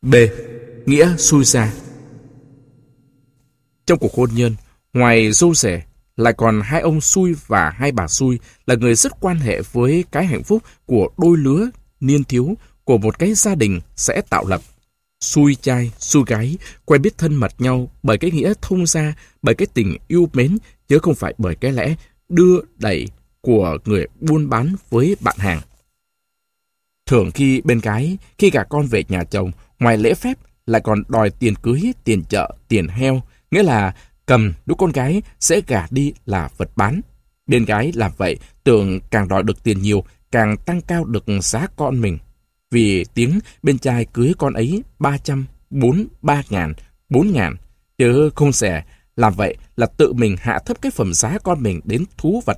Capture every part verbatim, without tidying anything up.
B. Nghĩa xui xa. Trong cuộc hôn nhân, ngoài dâu rể, lại còn hai ông xui và hai bà xui là người rất quan hệ với cái hạnh phúc của đôi lứa niên thiếu của một cái gia đình sẽ tạo lập. Xui trai, xui gái, quen biết thân mật nhau bởi cái nghĩa thông gia, bởi cái tình yêu mến, chứ không phải bởi cái lẽ đưa đẩy của người buôn bán với bạn hàng. Thường khi bên gái, khi gả con về nhà chồng, ngoài lễ phép lại còn đòi tiền cưới, tiền chợ, tiền heo, nghĩa là cầm đứa con gái sẽ gả đi là vật bán. Bên gái làm vậy, tưởng càng đòi được tiền nhiều, càng tăng cao được giá con mình. Vì tiếng bên trai cưới con ấy ba trăm, bốn, ba ngàn, bốn ngàn, chứ không rẻ. Làm vậy là tự mình hạ thấp cái phẩm giá con mình đến thú vật.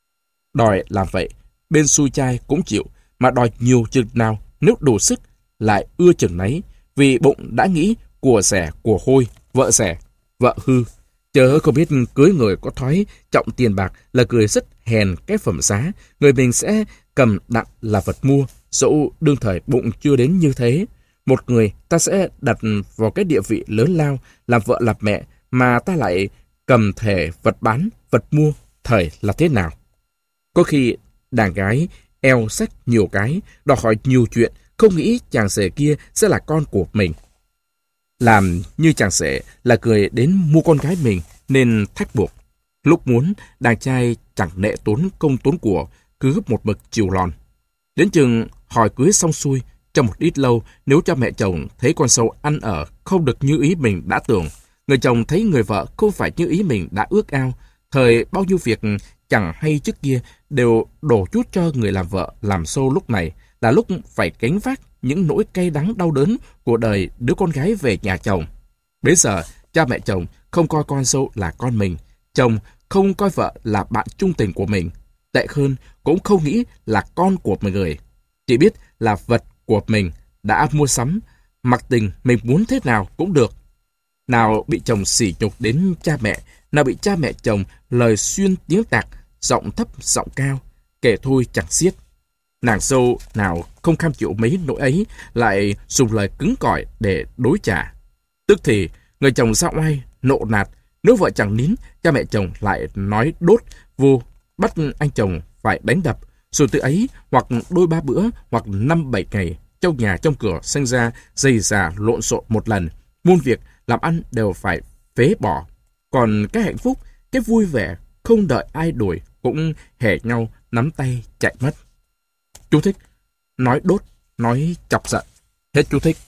Đòi làm vậy, bên xui trai cũng chịu, mà đòi nhiều chừng nào nếu đủ sức lại ưa chừng nấy, vì bụng đã nghĩ của rẻ của hôi, vợ rẻ, vợ hư. Chớ không biết cưới người có thói trọng tiền bạc là người rất hèn cái phẩm giá, người mình sẽ cầm đặng là vật mua, dẫu đương thời bụng chưa đến như thế. Một người ta sẽ đặt vào cái địa vị lớn lao, làm vợ làm mẹ, mà ta lại cầm thể vật bán, vật mua, thời là thế nào? Có khi đàn gái eo xách nhiều cái, đòi hỏi nhiều chuyện, không nghĩ chàng rể kia sẽ là con của mình. Làm như chàng rể là người đến mua con gái mình nên thách buộc. Lúc muốn, đàn trai chẳng nệ tốn công tốn của, cứ một mực chiều lòn. Đến chừng hỏi cưới xong xuôi, trong một ít lâu, nếu cha mẹ chồng thấy con dâu ăn ở không được như ý mình đã tưởng, người chồng thấy người vợ không phải như ý mình đã ước ao, thời bao nhiêu việc chẳng hay trước kia đều đổ chút cho người làm vợ làm dâu lúc này, là lúc phải gánh vác những nỗi cay đắng đau đớn của đời đứa con gái về nhà chồng. Bây giờ, cha mẹ chồng không coi con dâu là con mình, chồng không coi vợ là bạn trung tình của mình, tệ hơn cũng không nghĩ là con của một người, chỉ biết là vật của mình đã mua sắm, mặc tình mình muốn thế nào cũng được. Nào bị chồng sỉ nhục đến cha mẹ, nào bị cha mẹ chồng lời xuyên tiếng tạc, giọng thấp giọng cao, kể thôi chẳng xiết. Nàng dâu nào không cam chịu mấy nỗi ấy, lại dùng lời cứng cỏi để đối trả. Tức thì người chồng ra oai nộ nạt, nếu vợ chẳng nín, cha mẹ chồng lại nói đốt vô, bắt anh chồng phải đánh đập. Rồi từ ấy hoặc đôi ba bữa hoặc năm bảy ngày, trong nhà trong cửa sinh ra dày dà lộn xộn một lần, muôn việc làm ăn đều phải phế bỏ. Còn cái hạnh phúc, cái vui vẻ không đợi ai đuổi cũng hẻ nhau nắm tay chạy mất. Chú thích: nói đốt, nói chọc giận. Hết chú thích.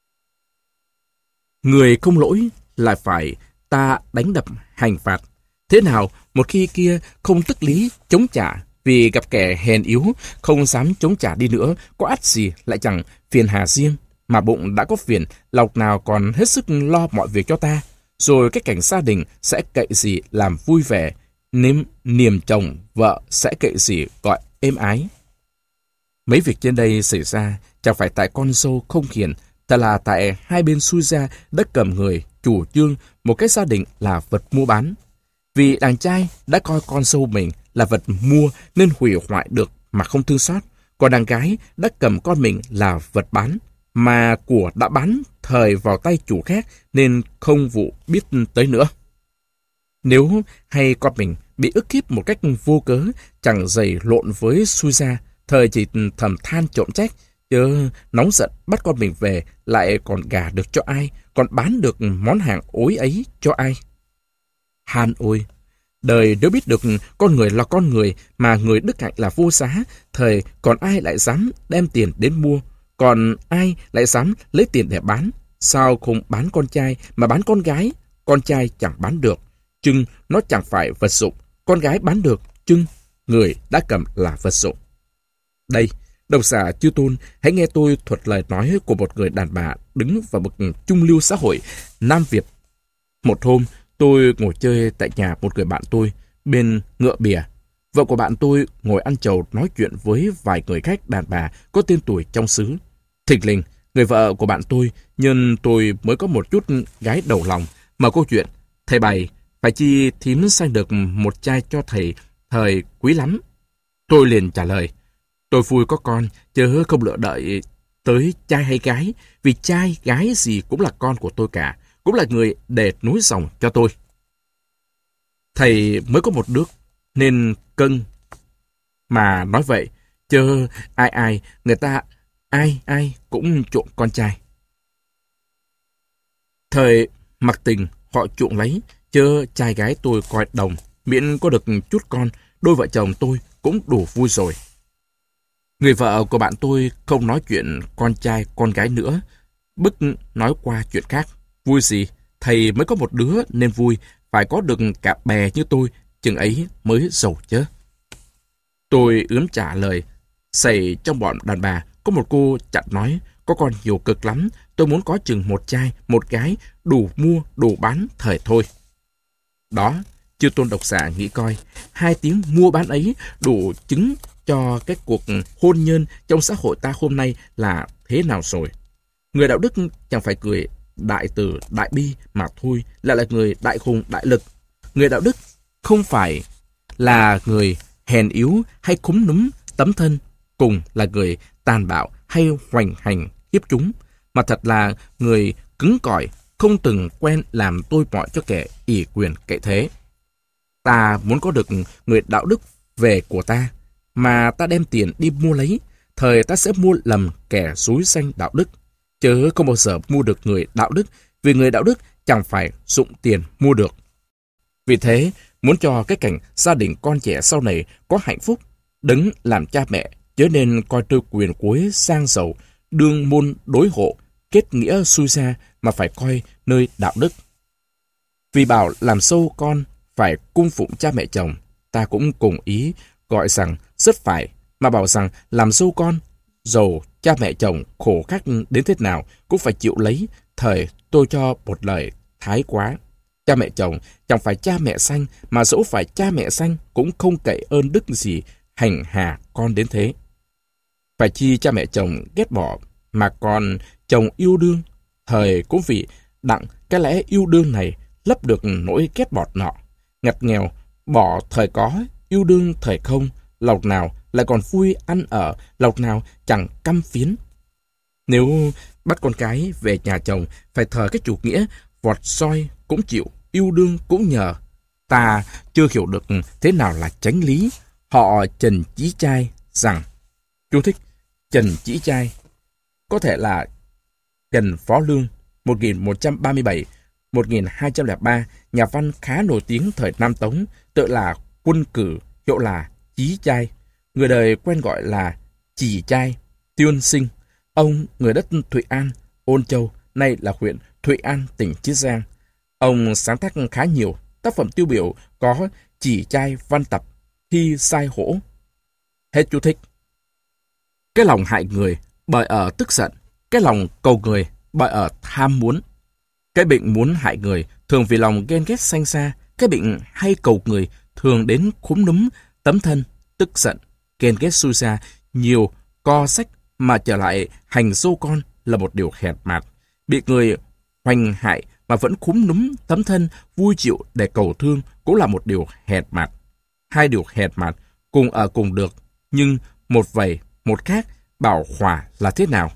Người không lỗi lại phải ta đánh đập hành phạt. Thế nào một khi kia không tức lý chống trả, vì gặp kẻ hèn yếu không dám chống trả đi nữa, có ắt gì lại chẳng phiền hà riêng, mà bụng đã có phiền, lòng nào còn hết sức lo mọi việc cho ta. Rồi cái cảnh gia đình sẽ cậy gì làm vui vẻ, nếm niềm chồng vợ sẽ cậy gì gọi êm ái. Mấy việc trên đây xảy ra chẳng phải tại con dâu không hiền, thật là tại hai bên xui ra đã cầm người chủ trương một cái gia đình là vật mua bán. Vì đàn trai đã coi con dâu mình là vật mua nên hủy hoại được mà không thương xót, còn đàn gái đã cầm con mình là vật bán, mà của đã bán thời vào tay chủ khác nên không vụ biết tới nữa. Nếu hay con mình bị ức hiếp một cách vô cớ, chẳng dày lộn với xui ra, thời chỉ thầm than trộm trách, chứ nóng giận bắt con mình về lại còn gả được cho ai, còn bán được món hàng ối ấy cho ai. Han ôi! Đời nếu biết được con người là con người, mà người đức hạnh là vô giá, thời còn ai lại dám đem tiền đến mua, còn ai lại dám lấy tiền để bán. Sao không bán con trai mà bán con gái? Con trai chẳng bán được, chưng nó chẳng phải vật dụng. Con gái bán được, chưng người đã cầm là vật dụng. Đây, độc giả Chư Tôn, hãy nghe tôi thuật lời nói của một người đàn bà đứng vào bậc trung lưu xã hội Nam Việt. Một hôm, tôi ngồi chơi tại nhà một người bạn tôi, bên ngựa bìa. Vợ của bạn tôi ngồi ăn trầu nói chuyện với vài người khách đàn bà có tên tuổi trong xứ. Thình lình, người vợ của bạn tôi, nhân tôi mới có một chút gái đầu lòng, mở câu chuyện. Thầy bày, phải chi thím sanh được một trai cho thầy, thời quý lắm. Tôi liền trả lời, tôi vui có con, chứ không lựa đợi tới trai hay gái, vì trai, gái gì cũng là con của tôi cả, cũng là người để nối dòng cho tôi. Thầy mới có một đứa, nên cưng. Mà nói vậy, chớ ai ai, người ta ai ai cũng chuộng con trai. Thời mặc tình họ chuộng lấy, chớ trai gái tôi coi đồng, miễn có được chút con, đôi vợ chồng tôi cũng đủ vui rồi. Người vợ của bạn tôi không nói chuyện con trai con gái nữa, bức nói qua chuyện khác. Vui gì, thầy mới có một đứa nên vui, phải có được cả bè như tôi, chừng ấy mới giàu chứ. Tôi ướm trả lời, xảy trong bọn đàn bà, có một cô chặn nói, có con nhiều cực lắm, tôi muốn có chừng một trai, một gái, đủ mua, đủ bán, thời thôi. Đó, chư tôn độc giả nghĩ coi, hai tiếng mua bán ấy đủ chứng cho cái cuộc hôn nhân trong xã hội ta hôm nay là thế nào rồi. Người đạo đức chẳng phải cười đại từ đại bi mà thôi, lại là người đại hùng đại lực. Người đạo đức không phải là người hèn yếu hay khúm núm tấm thân, cùng là người tàn bạo hay hoành hành hiếp chúng, mà thật là người cứng cỏi, không từng quen làm tôi mọi cho kẻ ỷ quyền cậy thế. Ta muốn có được người đạo đức về của ta, mà ta đem tiền đi mua lấy, thời ta sẽ mua lầm kẻ xúi xanh đạo đức, chớ không bao giờ mua được người đạo đức, vì người đạo đức chẳng phải dụng tiền mua được. Vì thế, muốn cho cái cảnh gia đình con trẻ sau này có hạnh phúc, đứng làm cha mẹ, chớ nên coi tư quyền cuối sang giàu, đương môn đối hộ, kết nghĩa xui xa, mà phải coi nơi đạo đức. Vì bảo làm sâu con phải cung phụng cha mẹ chồng, ta cũng cùng ý gọi rằng rất phải, mà bảo rằng làm dâu con, dầu cha mẹ chồng khổ khắc đến thế nào cũng phải chịu lấy, thời tôi cho một lời thái quá. Cha mẹ chồng chẳng phải cha mẹ sanh, mà dẫu phải cha mẹ sanh cũng không cậy ơn đức gì hành hạ con đến thế. Phải chi cha mẹ chồng ghét bỏ, mà còn chồng yêu đương, thời cũng vì đặng cái lẽ yêu đương này lấp được nỗi ghét bọt nọ. Ngặt nghèo, bỏ thời có, yêu đương thời không, lộc nào lại còn vui ăn ở, lộc nào chẳng căm phiến. Nếu bắt con cái về nhà chồng, phải thờ cái chủ nghĩa, vọt soi cũng chịu, yêu đương cũng nhờ. Ta chưa hiểu được thế nào là chánh lý. Họ Trần Chí Trai rằng, chú thích, Trần Chí Trai, có thể là Trần Phó Lương, một nghìn một trăm ba mươi bảy đến một nghìn hai trăm lẻ ba, nhà văn khá nổi tiếng thời Nam Tống, tự là Quân Cử, hiệu là Chí Trai. Người đời quen gọi là Chỉ Trai, Tuyên Sinh. Ông người đất Thụy An, Ôn Châu, nay là huyện Thụy An, tỉnh Chiết Giang. Ông sáng tác khá nhiều, tác phẩm tiêu biểu có Chỉ Trai Văn Tập, Thi Sai Hổ. Hết chú thích. Cái lòng hại người bởi ở tức giận, cái lòng cầu người bởi ở tham muốn. Cái bệnh muốn hại người thường vì lòng ghen ghét sanh xa, cái bệnh hay cầu người thường đến khúm núm tấm thân, tức giận, ghen ghét xui xa, nhiều co sách mà trở lại hành dâu con là một điều hèn mạt. Bị người hoành hại mà vẫn khúm núm tấm thân, vui chịu để cầu thương cũng là một điều hèn mạt. Hai điều hèn mạt cùng ở cùng được, nhưng một vậy một khác, bảo hòa là thế nào?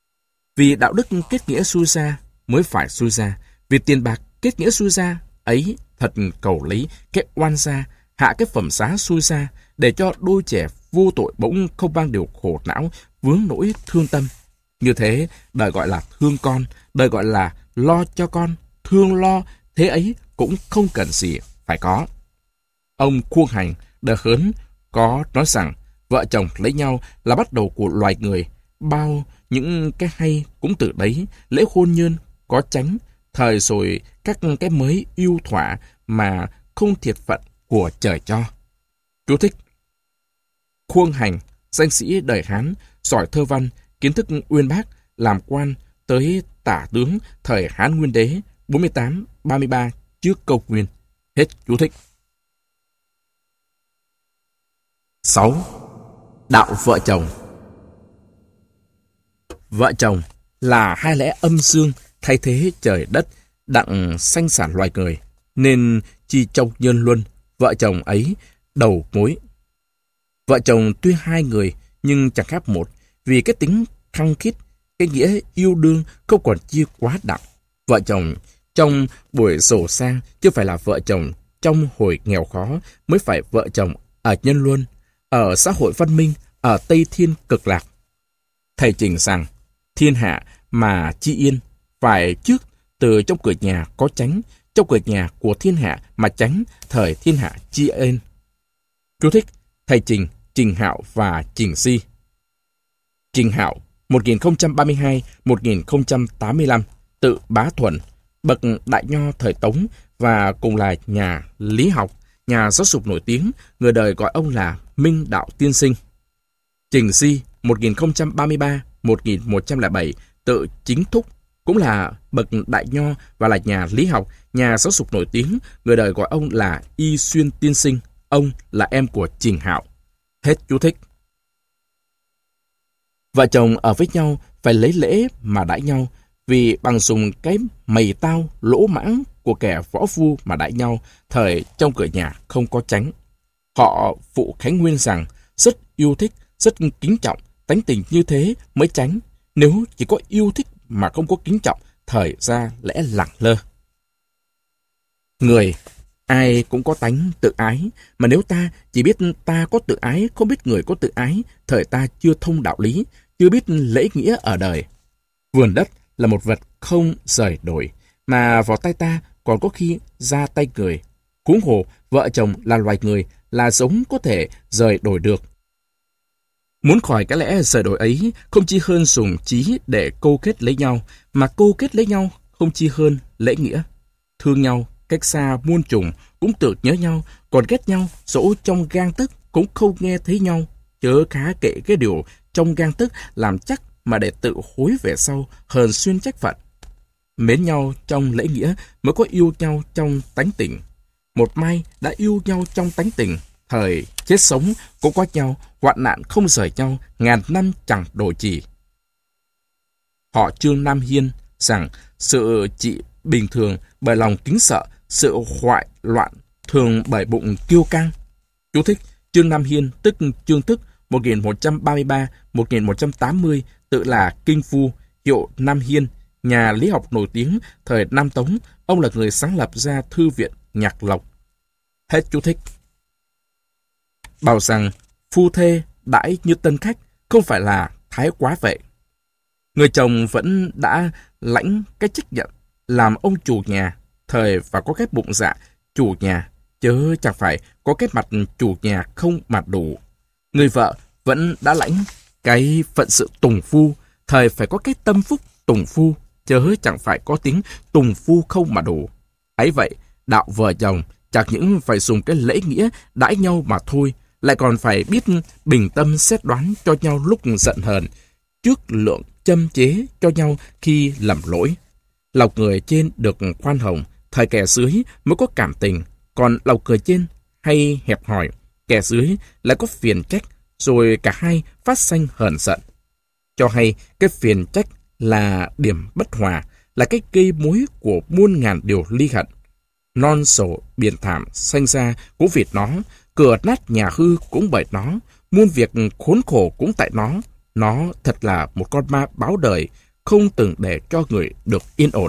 Vì đạo đức kết nghĩa xui xa mới phải xui xa, vì tiền bạc kết nghĩa xui xa ấy thật cầu lấy cái oan xa, hạ cái phẩm giá xui xa, để cho đôi trẻ vô tội bỗng không mang điều khổ não, vướng nỗi thương tâm. Như thế, đời gọi là thương con, đời gọi là lo cho con, thương lo, thế ấy cũng không cần gì phải có. Ông Khuông Hành, đời Hớn, có nói rằng, vợ chồng lấy nhau là bắt đầu của loài người, bao những cái hay cũng từ đấy, lễ hôn nhân có tránh, thời rồi các cái mới yêu thỏa mà không thiệt phận của trời cho. Chú thích. Khuông Hành, danh sĩ đời Hán, giỏi thơ văn, kiến thức uyên bác, làm quan tới tả tướng thời Hán Nguyên Đế bốn mươi tám ba mươi ba trước câu nguyên. Hết chú thích. sáu. Đạo vợ chồng. Vợ chồng là hai lẽ âm dương thay thế trời đất, đặng sanh sản loài người, nên chi trong nhân luân, vợ chồng ấy đầu mối. Vợ chồng tuy hai người nhưng chẳng khác một, vì cái tính khăng khít, cái nghĩa yêu đương không còn chia quá đặng. Vợ chồng trong buổi giàu sang chứ phải là vợ chồng trong hồi nghèo khó, mới phải vợ chồng ở nhân luân, ở xã hội văn minh, ở Tây Thiên cực lạc. Thầy trình rằng, thiên hạ mà chi yên, phải trước từ trong cửa nhà có tránh, trong cửa nhà của thiên hạ mà tránh, thời thiên hạ chi yên. Chú thích: thầy Trình, Trình Hạo và Trình Si. Trình Hạo một nghìn không trăm ba mươi hai đến một nghìn không trăm tám mươi lăm, tự Bá Thuần, bậc đại nho thời Tống và cùng là nhà lý học, nhà giáo dục nổi tiếng, người đời gọi ông là Minh Đạo Tiên Sinh. Trình Si một nghìn không trăm ba mươi ba đến một nghìn một trăm lẻ bảy, tự Chính Thúc, cũng là bậc đại nho và là nhà lý học, nhà giáo dục nổi tiếng, người đời gọi ông là Y Xuyên Tiên Sinh. Ông là em của Trình Hạo. Hết chú thích. Vợ chồng ở với nhau phải lấy lễ mà đãi nhau, vì bằng dùng cái mày tao lỗ mãng của kẻ võ phu mà đãi nhau, thời trong cửa nhà không có tránh. Họ phụ Khánh Nguyên rằng rất yêu thích, rất kính trọng, tánh tình như thế mới tránh. Nếu chỉ có yêu thích mà không có kính trọng, thời ra lẽ lẳng lơ. Người ai cũng có tánh tự ái, mà nếu ta chỉ biết ta có tự ái, không biết người có tự ái, thời ta chưa thông đạo lý, chưa biết lễ nghĩa ở đời. Vườn đất là một vật không rời đổi, mà vào tay ta còn có khi ra tay người. Huống hồ vợ chồng là loài người, là giống có thể rời đổi được. Muốn khỏi cái lẽ rời đổi ấy, không chi hơn dùng trí để câu kết lấy nhau, mà câu kết lấy nhau không chi hơn lễ nghĩa. Thương nhau cách xa muôn trùng cũng tự nhớ nhau, còn ghét nhau dẫu trong gang tức cũng không nghe thấy nhau. Chớ khá kệ cái điều trong gang tức làm chắc mà để tự hối về sau, hờn xuyên trách phận. Mến nhau trong lễ nghĩa mới có yêu nhau trong tánh tình. Một mai đã yêu nhau trong tánh tình, thời chết sống cũng có nhau, hoạn nạn không rời nhau, ngàn năm chẳng đổi chỉ. Họ Trương Nam Hiên rằng sự trị bình thường bởi lòng kính sợ, sự hoại loạn thường bởi bụng kiêu căng. Chú thích: Trương Nam Hiên tức Trương Thức một nghìn một trăm ba mươi ba đến một nghìn một trăm tám mươi, tự là Kinh Phu, hiệu Nam Hiên, nhà lý học nổi tiếng thời Nam Tống. Ông là người sáng lập ra Thư viện Nhạc Lộc. Hết chú thích. Bảo rằng phu thê đãi như tân khách, không phải là thái quá vậy. Người chồng vẫn đã lãnh cái trách nhiệm làm ông chủ nhà, thời và có cái bụng dạ chủ nhà, chớ chẳng phải có cái mặt chủ nhà không mặt đủ. Người vợ vẫn đã lãnh cái phận sự tùng phu, thời phải có cái tâm phúc tùng phu, chớ chẳng phải có tiếng tùng phu không mà đủ. Ấy vậy, đạo vợ chồng chẳng những phải dùng cái lễ nghĩa đãi nhau mà thôi, lại còn phải biết bình tâm xét đoán cho nhau lúc giận hờn, trước lượng châm chế cho nhau khi lầm lỗi. Lòng người trên được khoan hồng, thời kẻ dưới mới có cảm tình, còn lòng người trên hay hẹp hòi, kẻ dưới lại có phiền trách, rồi cả hai phát sanh hờn giận. Cho hay cái phiền trách là điểm bất hòa, là cái gây mối của muôn ngàn điều ly hận. Non sổ biển thảm sanh ra cũng vì nó, cửa nát nhà hư cũng bởi nó, muôn việc khốn khổ cũng tại nó. Nó thật là một con ma báo đời, không từng để cho người được yên ổn.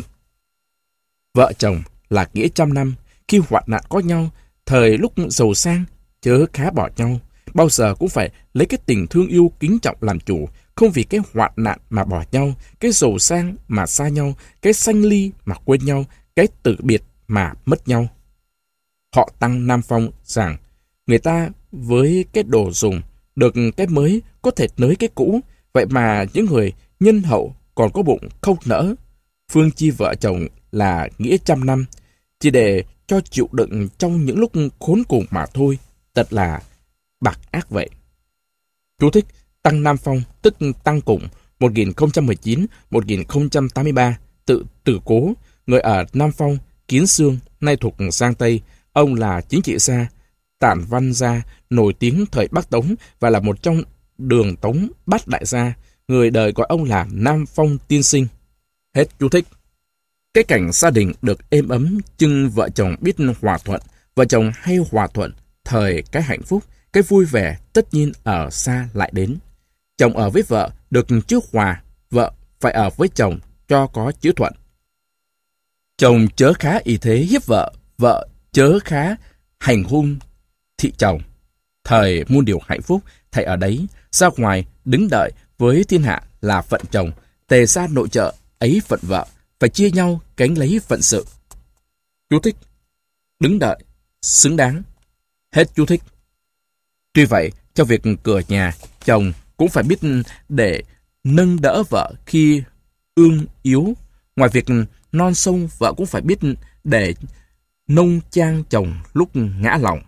Vợ chồng là nghĩa trăm năm, khi hoạn nạn có nhau, thời lúc giàu sang, chớ khá bỏ nhau. Bao giờ cũng phải lấy cái tình thương yêu kính trọng làm chủ, không vì cái hoạn nạn mà bỏ nhau, cái giàu sang mà xa nhau, cái sanh ly mà quên nhau, cái tử biệt mà mất nhau. Họ Tăng Nam Phong rằng, người ta với cái đồ dùng, được cái mới có thể nới cái cũ, vậy mà những người nhân hậu còn có bụng không nỡ. Phương chi vợ chồng là nghĩa trăm năm, chỉ để cho chịu đựng trong những lúc khốn cùng mà thôi, thật là bạc ác vậy. Chú thích: Tăng Nam Phong tức Tăng Củng, một nghìn không trăm mười chín đến một nghìn không trăm tám mươi ba, tự Tử Cố, người ở Nam Phong, Kiến Xương, nay thuộc Giang Tây. Ông là chính trị gia, tản văn gia nổi tiếng thời Bắc Tống và là một trong đường Tống bát đại gia. Người đời gọi ông là Nam Phong Tiên Sinh. Hết chú thích. Cái cảnh gia đình được êm ấm, chưng vợ chồng biết hòa thuận, vợ chồng hay hòa thuận, thời cái hạnh phúc, cái vui vẻ tất nhiên ở xa lại đến. Chồng ở với vợ được trước hòa, vợ phải ở với chồng cho có chữ thuận. Chồng chớ khá ý thế hiếp vợ, vợ chớ khá hành hung thị chồng. Thời muôn điều hạnh phúc, thầy ở đấy, ra ngoài đứng đợi với thiên hạ là phận chồng, tề ra nội trợ ấy phận vợ, phải chia nhau cánh lấy phận sự. Chú thích: đứng đợi, xứng đáng. Hết chú thích. Tuy vậy, trong việc cửa nhà, chồng cũng phải biết để nâng đỡ vợ khi ương yếu. Ngoài việc non sông, vợ cũng phải biết để nông trang chồng lúc ngã lòng.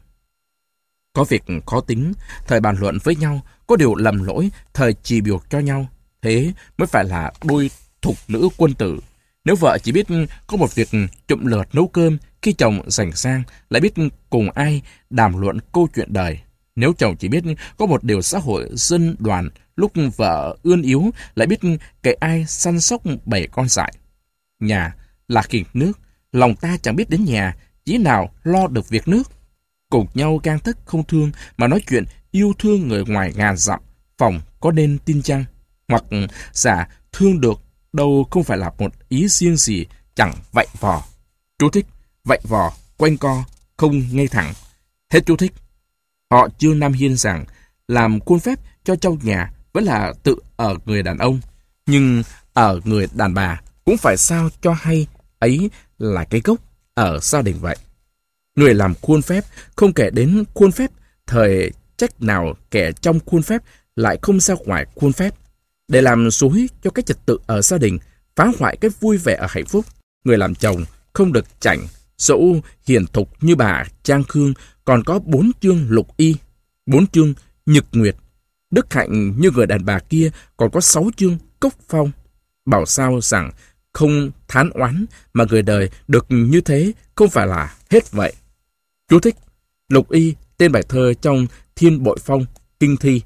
Có việc khó tính, thời bàn luận với nhau, có điều lầm lỗi, thời trì biểu cho nhau. Thế mới phải là đôi thục nữ quân tử. Nếu vợ chỉ biết có một việc chụm lượt nấu cơm, khi chồng rảnh sang lại biết cùng ai đàm luận câu chuyện đời. Nếu chồng chỉ biết có một điều xã hội dân đoàn, lúc vợ ươn yếu lại biết kể ai săn sóc bảy con dại. Nhà là kiềng nước, lòng ta chẳng biết đến nhà, chỉ nào lo được việc nước. Cùng nhau gang thức không thương mà nói chuyện yêu thương người ngoài ngàn dặm, phòng có nên tin chăng? Hoặc giả thương được đâu không phải là một ý riêng gì, chẳng vạy vò. Chú thích: vạy vò, quanh co, không ngay thẳng. Hết chú thích. Họ Trương Nam Hiên rằng làm khuôn phép cho trong nhà vẫn là tự ở người đàn ông, nhưng ở người đàn bà cũng phải sao cho hay ấy là cái gốc ở gia đình vậy. Người làm khuôn phép không kể đến khuôn phép, thời trách nào kẻ trong khuôn phép lại không ra ngoài khuôn phép. Để làm rối cho cái trật tự ở gia đình, phá hoại cái vui vẻ ở hạnh phúc, người làm chồng không được chảnh, dẫu hiền thục như bà Trang Khương còn có bốn chương lục y, bốn chương nhật nguyệt. Đức hạnh như người đàn bà kia còn có sáu chương cốc phong. Bảo sao rằng không thán oán mà người đời được như thế không phải là hết vậy. Chú thích: lục y tên bài thơ trong Thiên Bội Phong, Kinh Thi.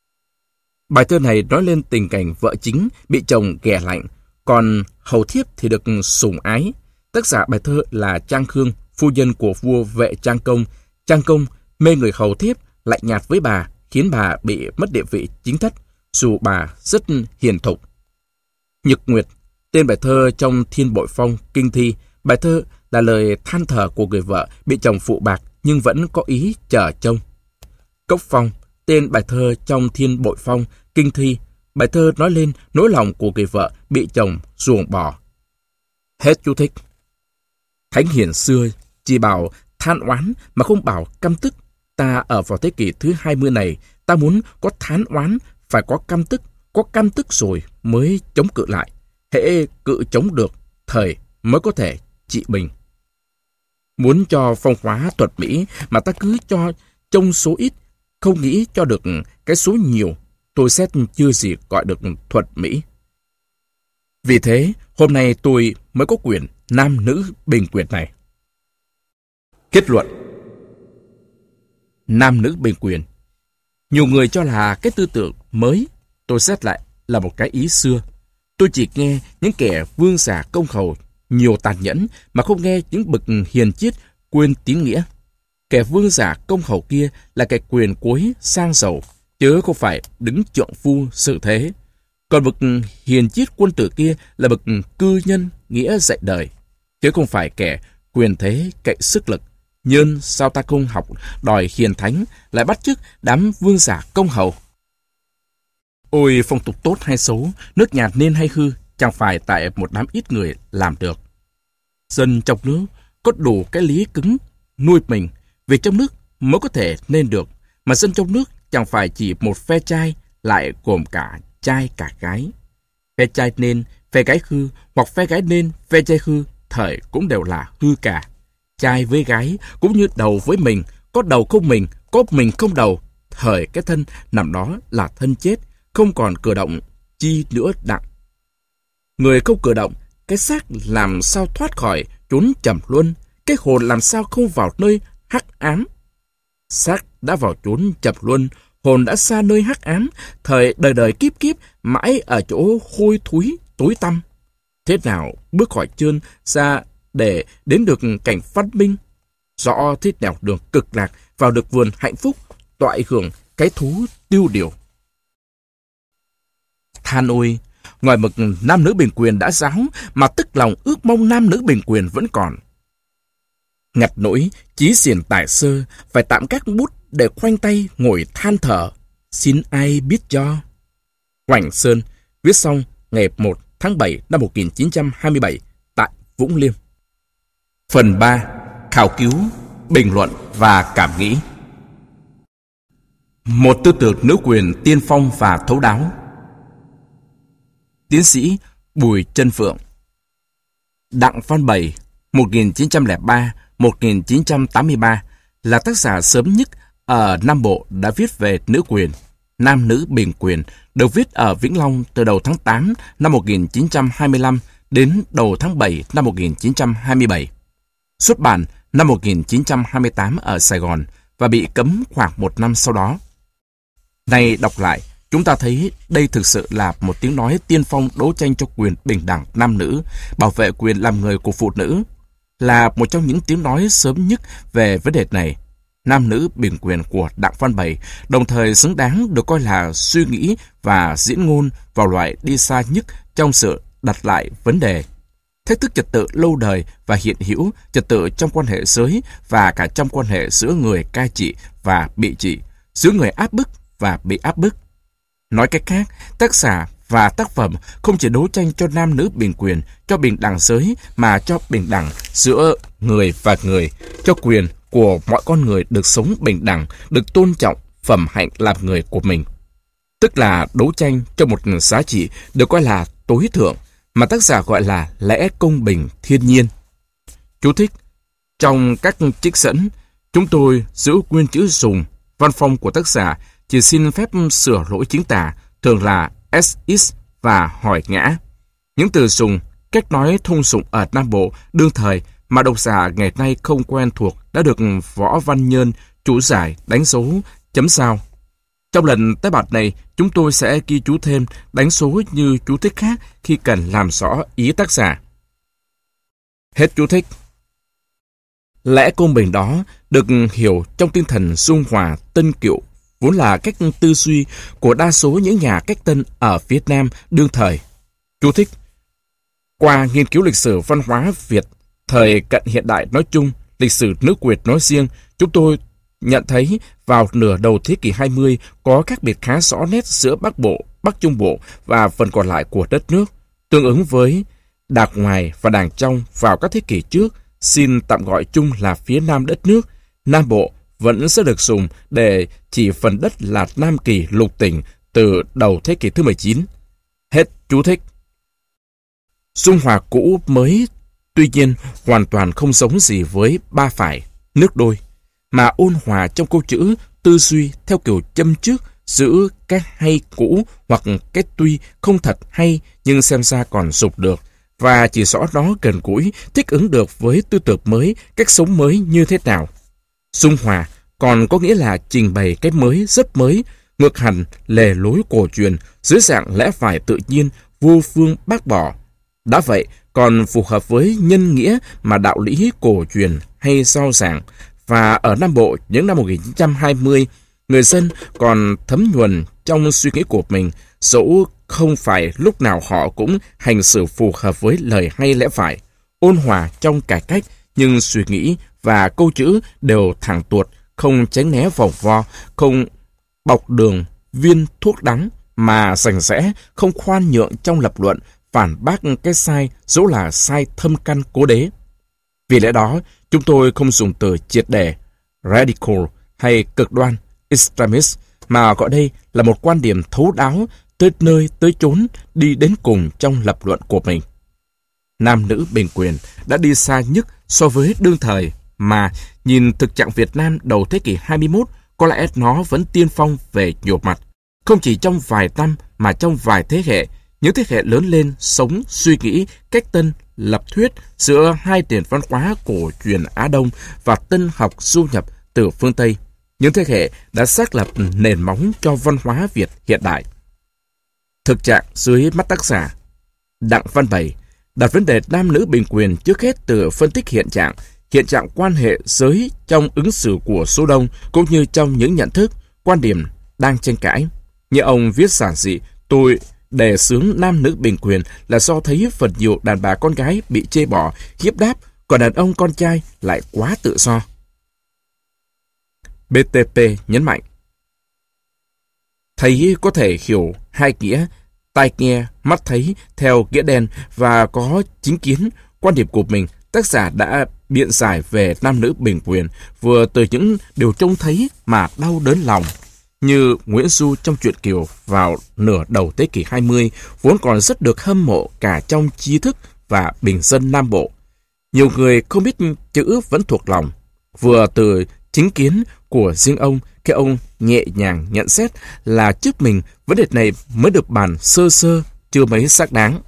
Bài thơ này nói lên tình cảnh vợ chính bị chồng ghẻ lạnh, còn hầu thiếp thì được sủng ái. Tác giả bài thơ là Trang Khương, phu nhân của vua Vệ Trang Công. Trang Công mê người hầu thiếp, lạnh nhạt với bà, khiến bà bị mất địa vị chính thất, dù bà rất hiền thục. Nhật Nguyệt, tên bài thơ trong Thiên Bội Phong, Kinh Thi. Bài thơ là lời than thở của người vợ bị chồng phụ bạc nhưng vẫn có ý chờ trông. Cốc Phong, tên bài thơ trong Thiên Bội Phong, Kinh Thi. Bài thơ nói lên nỗi lòng của người vợ bị chồng ruồng bỏ. Hết chú thích. Thánh hiền xưa chỉ bảo than oán mà không bảo căm tức. Ta ở vào thế kỷ thứ hai mươi này, ta muốn có thán oán, phải có căm tức. Có căm tức rồi mới chống cự lại. Hễ cự chống được, thời mới có thể trị bình. Muốn cho phong hóa thuật mỹ mà ta cứ cho trông số ít, không nghĩ cho được cái số nhiều, tôi xét chưa gì gọi được thuật mỹ. Vì thế, hôm nay tôi mới có quyền nam nữ bình quyền này. Kết luận: nam nữ bình quyền. Nhiều người cho là cái tư tưởng mới, tôi xét lại là một cái ý xưa. Tôi chỉ nghe những kẻ vương giả công hầu nhiều tàn nhẫn mà không nghe những bậc hiền triết quên tín nghĩa. Kẻ vương giả công hầu kia là kẻ quyền cuối sang giàu, chứ không phải đứng trượng phu sự thế. Còn bậc hiền triết quân tử kia là bậc cư nhân nghĩa dạy đời, chứ không phải kẻ quyền thế cậy sức lực. Nhưng sao ta không học đòi hiền thánh, lại bắt chước đám vương giả công hầu? Ôi, phong tục tốt hay xấu, nước nhà nên hay hư, chẳng phải tại một đám ít người làm được. Dân trong nước có đủ cái lý cứng nuôi mình, vì trong nước mới có thể nên được, mà dân trong nước chẳng phải chỉ một phe trai, lại gồm cả trai cả gái. Phe trai nên, phe gái hư, hoặc phe gái nên, phe trai hư, thời cũng đều là hư cả. Trai với gái cũng như đầu với mình, có đầu không mình, có mình không đầu, thời cái thân nằm đó là thân chết, không còn cử động chi nữa đặng. Người không cử động, cái xác làm sao thoát khỏi chốn trầm luân, cái hồn làm sao không vào nơi hắc ám. Xác đã vào chốn trầm luân, hồn đã xa nơi hắc ám, thời đời đời kiếp kiếp mãi ở chỗ hôi thúi tối tăm. Thế nào bước khỏi chơn ra để đến được cảnh văn minh? Rõ thế nào đường cực lạc vào được vườn hạnh phúc, toại hưởng cái thú tiêu điều. Than ôi, ngoài mực nam nữ bình quyền đã ráo, mà tức lòng ước mong nam nữ bình quyền vẫn còn. Ngặt nỗi, chí xiển tài sơ, phải tạm các bút để khoanh tay ngồi than thở. Xin ai biết cho. Hoành Sơn, viết xong ngày một tháng bảy năm một nghìn chín trăm hai mươi bảy tại Vũng Liêm. Phần ba. Khảo cứu, bình luận và cảm nghĩ. Một tư tưởng nữ quyền tiên phong và thấu đáo. Tiến sĩ Bùi Trân Phượng. Đặng Văn Bày, một nghìn chín trăm lẻ ba đến một nghìn chín trăm tám mươi ba, là tác giả sớm nhất ở Nam Bộ đã viết về nữ quyền. Nam nữ bình quyền được viết ở Vĩnh Long từ đầu tháng tám năm một nghìn chín trăm hai mươi lăm đến đầu tháng bảy năm một nghìn chín trăm hai mươi bảy. Xuất bản năm một nghìn chín trăm hai mươi tám ở Sài Gòn và bị cấm khoảng một năm sau đó. Nay đọc lại, chúng ta thấy đây thực sự là một tiếng nói tiên phong đấu tranh cho quyền bình đẳng nam nữ, bảo vệ quyền làm người của phụ nữ. Là một trong những tiếng nói sớm nhất về vấn đề này, nam nữ bình quyền của Đặng Văn Bày đồng thời xứng đáng được coi là suy nghĩ và diễn ngôn vào loại đi xa nhất trong sự đặt lại vấn đề. Thách thức trật tự lâu đời và hiện hữu, trật tự trong quan hệ giới và cả trong quan hệ giữa người cai trị và bị trị, giữa người áp bức và bị áp bức. Nói cách khác, tác giả và tác phẩm không chỉ đấu tranh cho nam nữ bình quyền, cho bình đẳng giới, mà cho bình đẳng giữa người và người, cho quyền của mọi con người được sống bình đẳng, được tôn trọng phẩm hạnh làm người của mình. Tức là đấu tranh cho một giá trị được coi là tối thượng, mà tác giả gọi là lẽ công bình thiên nhiên. Chú thích: trong các trích dẫn, chúng tôi giữ nguyên chữ dùng, văn phong của tác giả chỉ xin phép sửa lỗi chính tả, thường là ét ích và hỏi ngã. Những từ dùng, cách nói thông dụng ở Nam Bộ đương thời mà độc giả ngày nay không quen thuộc đã được Võ Văn Nhơn chú giải đánh dấu chấm sao. Trong lần tái bản này, chúng tôi sẽ ghi chú thêm đánh số như chú thích khác khi cần làm rõ ý tác giả. Hết chú thích. Lẽ công bình đó được hiểu trong tinh thần dung hòa tân kiệu, vốn là cách tư duy của đa số những nhà cách tân ở Việt Nam đương thời. Chú thích: qua nghiên cứu lịch sử văn hóa Việt thời cận hiện đại nói chung, lịch sử nước Việt nói riêng, chúng tôi nhận thấy vào nửa đầu thế kỷ hai mươi có khác biệt khá rõ nét giữa Bắc Bộ, Bắc Trung Bộ và phần còn lại của đất nước, tương ứng với đàng ngoài và đàng trong vào các thế kỷ trước, xin tạm gọi chung là phía Nam đất nước. Nam Bộ vẫn sẽ được dùng để chỉ phần đất là Nam Kỳ lục tỉnh từ đầu thế kỷ thứ mười chín. Hết chú thích. Dung hòa cũ mới tuy nhiên hoàn toàn không giống gì với ba phải, nước đôi, mà ôn hòa trong câu chữ, tư duy theo kiểu châm trước giữ cái hay cũ hoặc cái tuy không thật hay nhưng xem ra còn dục được, và chỉ rõ nó gần gũi, thích ứng được với tư tưởng mới, cách sống mới như thế nào. Dung hòa còn có nghĩa là trình bày cái mới rất mới, ngược hẳn lề lối cổ truyền, dưới dạng lẽ phải tự nhiên, vô phương bác bỏ. Đã vậy, còn phù hợp với nhân nghĩa mà đạo lý cổ truyền hay giao giảng. Và ở Nam Bộ những năm một nghìn chín trăm hai mươi, người dân còn thấm nhuần trong suy nghĩ của mình, dẫu không phải lúc nào họ cũng hành xử phù hợp với lời hay lẽ phải. Ôn hòa trong cải cách, nhưng suy nghĩ và câu chữ đều thẳng tuột, không tránh né vòng vo, không bọc đường viên thuốc đắng, mà rành rẽ, không khoan nhượng trong lập luận, phản bác cái sai dẫu là sai thâm căn cố đế. Vì lẽ đó, chúng tôi không dùng từ triệt để, radical hay cực đoan, extremist, mà gọi đây là một quan điểm thấu đáo, tới nơi tới chốn, đi đến cùng trong lập luận của mình. Nam nữ bình quyền đã đi xa nhất so với đương thời, mà nhìn thực trạng Việt Nam đầu thế kỷ hai mươi mốt, có lẽ nó vẫn tiên phong về nhiều mặt. Không chỉ trong vài năm mà trong vài thế hệ, những thế hệ lớn lên sống, suy nghĩ, cách tân, lập thuyết giữa hai nền văn hóa cổ truyền Á Đông và tân học du nhập từ phương Tây. Những thế hệ đã xác lập nền móng cho văn hóa Việt hiện đại. Thực trạng dưới mắt tác giả Đặng Văn Bày đặt vấn đề nam nữ bình quyền trước hết từ phân tích hiện trạng, hiện trạng quan hệ giới trong ứng xử của số đông, cũng như trong những nhận thức, quan điểm đang tranh cãi. Như ông viết giản dị, tôi đề xướng nam nữ bình quyền là do thấy phần nhiều đàn bà con gái bị chê bỏ, hiếp đáp, còn đàn ông con trai lại quá tự do. bê tê pê nhấn mạnh, thấy có thể hiểu hai nghĩa, tai nghe, mắt thấy theo nghĩa đen và có chính kiến. Quan điểm của mình, tác giả đã biện giải về nam nữ bình quyền vừa từ những điều trông thấy mà đau đớn lòng, như Nguyễn Du trong truyện Kiều vào nửa đầu thế kỷ hai mươi, vốn còn rất được hâm mộ cả trong trí thức và bình dân Nam Bộ. Nhiều người không biết chữ vẫn thuộc lòng, vừa từ chính kiến của riêng ông, khi ông nhẹ nhàng nhận xét là trước mình vấn đề này mới được bàn sơ sơ, chưa mấy xác đáng.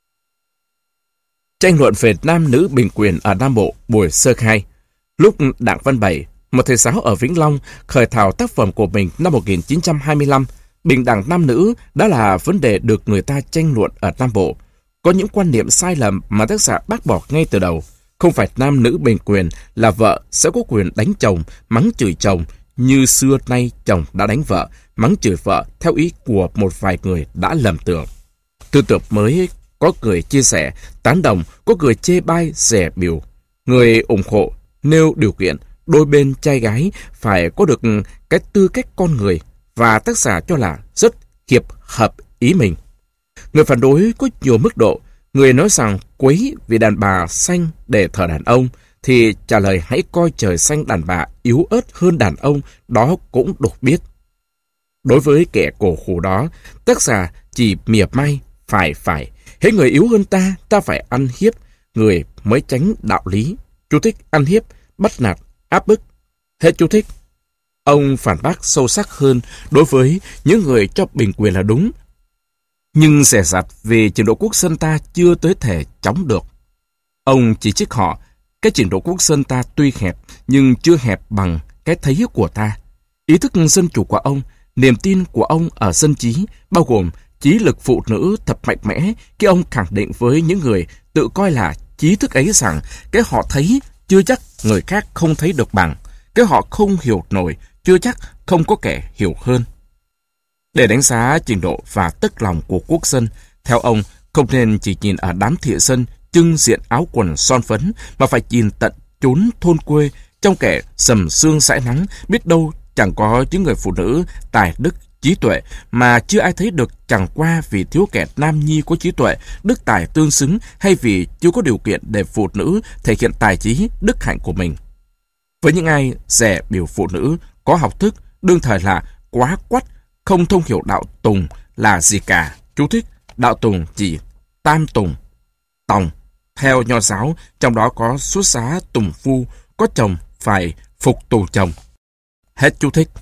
Tranh luận về nam nữ bình quyền ở Nam Bộ buổi sơ khai. Lúc Đặng Văn Bảy, một thầy giáo ở Vĩnh Long, khởi thảo tác phẩm của mình năm một nghìn chín trăm hai mươi lăm, bình đẳng nam nữ đã là vấn đề được người ta tranh luận ở Nam Bộ. Có những quan niệm sai lầm mà tác giả bác bỏ ngay từ đầu. Không phải nam nữ bình quyền là vợ sẽ có quyền đánh chồng, mắng chửi chồng, như xưa nay chồng đã đánh vợ, mắng chửi vợ theo ý của một vài người đã lầm tưởng. Tư tưởng mới có người chia sẻ, tán đồng, có người chê bai, rẻ biểu. Người ủng hộ nêu điều kiện đôi bên trai gái phải có được cái tư cách con người, và tác giả cho là rất hiệp hợp ý mình. Người phản đối có nhiều mức độ. Người nói rằng quấy vì đàn bà xanh để thờ đàn ông, thì trả lời hãy coi trời xanh đàn bà yếu ớt hơn đàn ông, đó cũng đủ biết. Đối với kẻ cổ hủ đó, tác giả chỉ mỉa mai, phải phải, hễ người yếu hơn ta, ta phải ăn hiếp, người mới tránh đạo lý. Chú thích ăn hiếp, bắt nạt, áp bức. Hết chú thích. Ông phản bác sâu sắc hơn đối với những người cho bình quyền là đúng, nhưng dè dặt vì trình độ quốc dân ta chưa tới thể chống được. Ông chỉ trích họ, cái trình độ quốc dân ta tuy hẹp, nhưng chưa hẹp bằng cái thấy của ta. Ý thức dân chủ của ông, niềm tin của ông ở dân trí, bao gồm trí lực phụ nữ thật mạnh mẽ khi ông khẳng định với những người tự coi là trí thức ấy rằng cái họ thấy chưa chắc người khác không thấy được bằng, cái họ không hiểu nổi chưa chắc không có kẻ hiểu hơn. Để đánh giá trình độ và tức lòng của quốc dân, theo ông không nên chỉ nhìn ở đám thị dân trưng diện áo quần son phấn, mà phải nhìn tận chốn thôn quê, trong kẻ sầm sương sãi nắng, biết đâu chẳng có những người phụ nữ tài đức trí tuệ mà chưa ai thấy được, chẳng qua vì thiếu kẻ nam nhi có trí tuệ, đức tài tương xứng, hay vì chưa có điều kiện để phụ nữ thể hiện tài trí, đức hạnh của mình. Với những ai rẻ biểu phụ nữ có học thức, đương thời là quá quắt, không thông hiểu đạo tùng là gì cả. Chú thích, đạo tùng chỉ tam tùng, tòng, theo Nho giáo, trong đó có xuất giá tùng phu, có chồng phải phục tù chồng. Hết chú thích.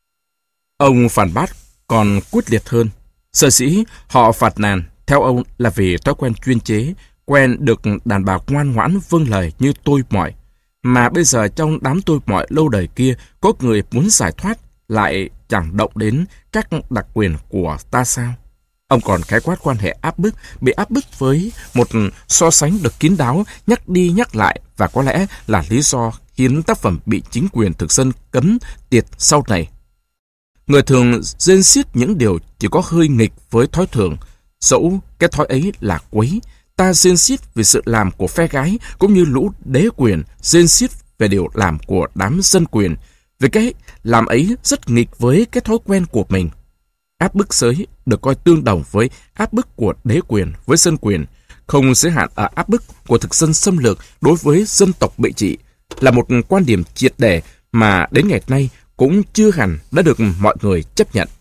Ông phản bác còn quyết liệt hơn. Sở dĩ họ phạt nàn, theo ông là vì thói quen chuyên chế, quen được đàn bà ngoan ngoãn vâng lời như tôi mọi. Mà bây giờ trong đám tôi mọi lâu đời kia, có người muốn giải thoát, lại chẳng động đến các đặc quyền của ta sao? Ông còn khái quát quan hệ áp bức, bị áp bức với một so sánh được kín đáo, nhắc đi nhắc lại, và có lẽ là lý do khiến tác phẩm bị chính quyền thực dân cấm tiệt sau này. Người thường rên xiết những điều chỉ có hơi nghịch với thói thường, dẫu cái thói ấy là quấy. Ta rên xiết vì sự làm của phe gái, cũng như lũ đế quyền rên xiết về điều làm của đám dân quyền, vì cái làm ấy rất nghịch với cái thói quen của mình. Áp bức giới được coi tương đồng với áp bức của đế quyền với dân quyền, không giới hạn ở áp bức của thực dân xâm lược đối với dân tộc bị trị, là một quan điểm triệt để mà đến ngày nay cũng chưa hẳn đã được mọi người chấp nhận.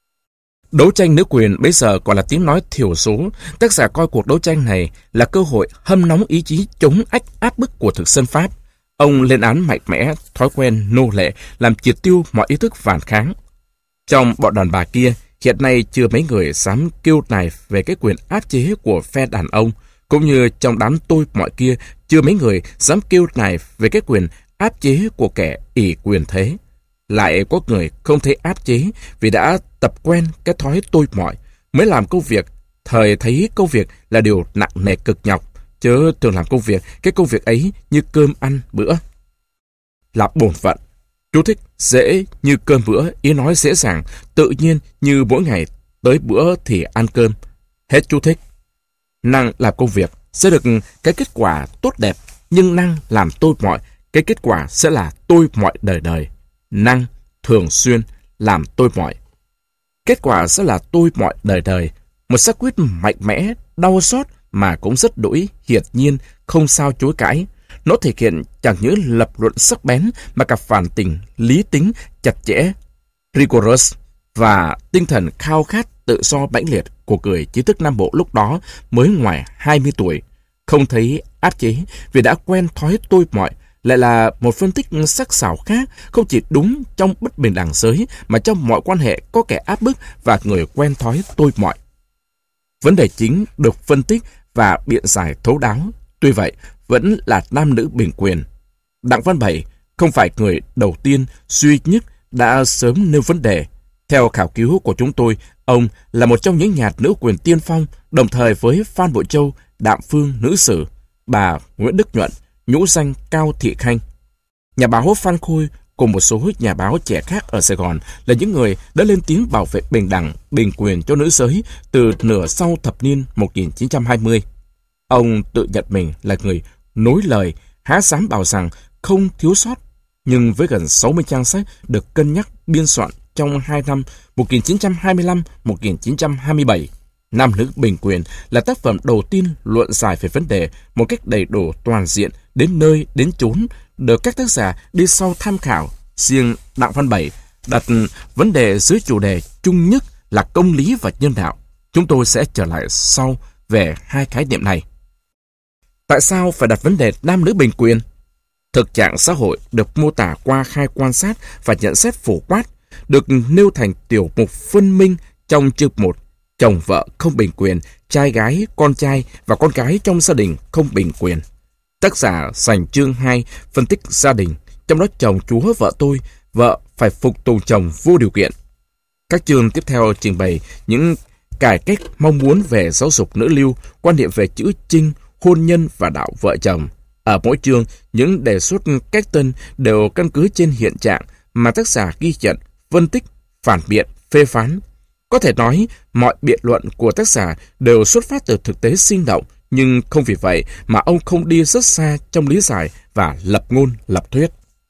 Đấu tranh nữ quyền bây giờ còn là tiếng nói thiểu số. Tác giả coi cuộc đấu tranh này là cơ hội hâm nóng ý chí chống ách áp bức của thực dân Pháp. Ông lên án mạnh mẽ thói quen nô lệ, làm triệt tiêu mọi ý thức phản kháng. Trong bọn đàn bà kia, hiện nay chưa mấy người dám kêu nài về cái quyền áp chế của phe đàn ông, cũng như trong đám tôi mọi kia, chưa mấy người dám kêu nài về cái quyền áp chế của kẻ ỷ quyền thế. Lại có người không thấy áp chế vì đã tập quen cái thói tôi mọi, mới làm công việc, thời thấy công việc là điều nặng nề cực nhọc, chớ thường làm công việc, cái công việc ấy như cơm ăn bữa. Là bổn phận. Chú thích, dễ như cơm bữa, ý nói dễ dàng, tự nhiên như mỗi ngày tới bữa thì ăn cơm. Hết chú thích. Năng làm công việc sẽ được cái kết quả tốt đẹp, nhưng năng làm tôi mọi, cái kết quả sẽ là tôi mọi đời đời. Năng thường xuyên làm tôi mọi, kết quả sẽ là tôi mọi đời đời. Một xác quyết mạnh mẽ, đau xót mà cũng rất đỗi hiển nhiên, không sao chối cãi. Nó thể hiện chẳng những lập luận sắc bén mà cả phản tình, lý tính, chặt chẽ, rigorous và tinh thần khao khát tự do mãnh liệt của người trí thức Nam Bộ lúc đó mới ngoài hai mươi tuổi. Không thấy áp chế vì đã quen thói tôi mọi, lại là một phân tích sắc sảo khác, không chỉ đúng trong bất bình đẳng giới mà trong mọi quan hệ có kẻ áp bức và người quen thói tôi mọi. Vấn đề chính được phân tích và biện giải thấu đáo, tuy vậy vẫn là nam nữ bình quyền. Đặng Văn Bảy không phải người đầu tiên duy nhất đã sớm nêu vấn đề. Theo khảo cứu của chúng tôi, ông là một trong những nhà nữ quyền tiên phong, đồng thời với Phan Bội Châu, Đạm Phương nữ sử, bà Nguyễn Đức Nhuận, nhũ danh Cao Thị Khanh. Nhà báo Phan Khôi cùng một số nhà báo trẻ khác ở Sài Gòn là những người đã lên tiếng bảo vệ bình đẳng, bình quyền cho nữ giới từ nửa sau thập niên một nghìn chín trăm hai mươi. Ông tự nhận mình là người nối lời, há dám bảo rằng không thiếu sót, nhưng với gần sáu mươi trang sách được cân nhắc biên soạn trong hai năm một nghìn chín trăm hai mươi lăm đến một nghìn chín trăm hai mươi bảy, Nam nữ bình quyền là tác phẩm đầu tiên luận giải về vấn đề một cách đầy đủ toàn diện, đến nơi đến chốn, được các tác giả đi sau tham khảo. Riêng Đặng Văn Bảy đặt vấn đề dưới chủ đề chung nhất là công lý và nhân đạo. Chúng tôi sẽ trở lại sau về hai khái niệm này. Tại sao phải đặt vấn đề nam nữ bình quyền? Thực trạng xã hội được mô tả qua hai quan sát và nhận xét phổ quát, được nêu thành tiểu mục phân minh trong chương một. Chồng vợ không bình quyền, trai gái, con trai và con gái trong gia đình không bình quyền. Tác giả dành chương hai phân tích gia đình, trong đó chồng chúa vợ tôi, vợ phải phục tùng chồng vô điều kiện. Các chương tiếp theo trình bày những cải cách mong muốn về giáo dục nữ lưu, quan niệm về chữ trinh, hôn nhân và đạo vợ chồng. Ở mỗi chương, những đề xuất cách tân đều căn cứ trên hiện trạng mà tác giả ghi nhận, phân tích, phản biện, phê phán. Có thể nói, mọi biện luận của tác giả đều xuất phát từ thực tế sinh động, nhưng không vì vậy mà ông không đi rất xa trong lý giải và lập ngôn, lập thuyết.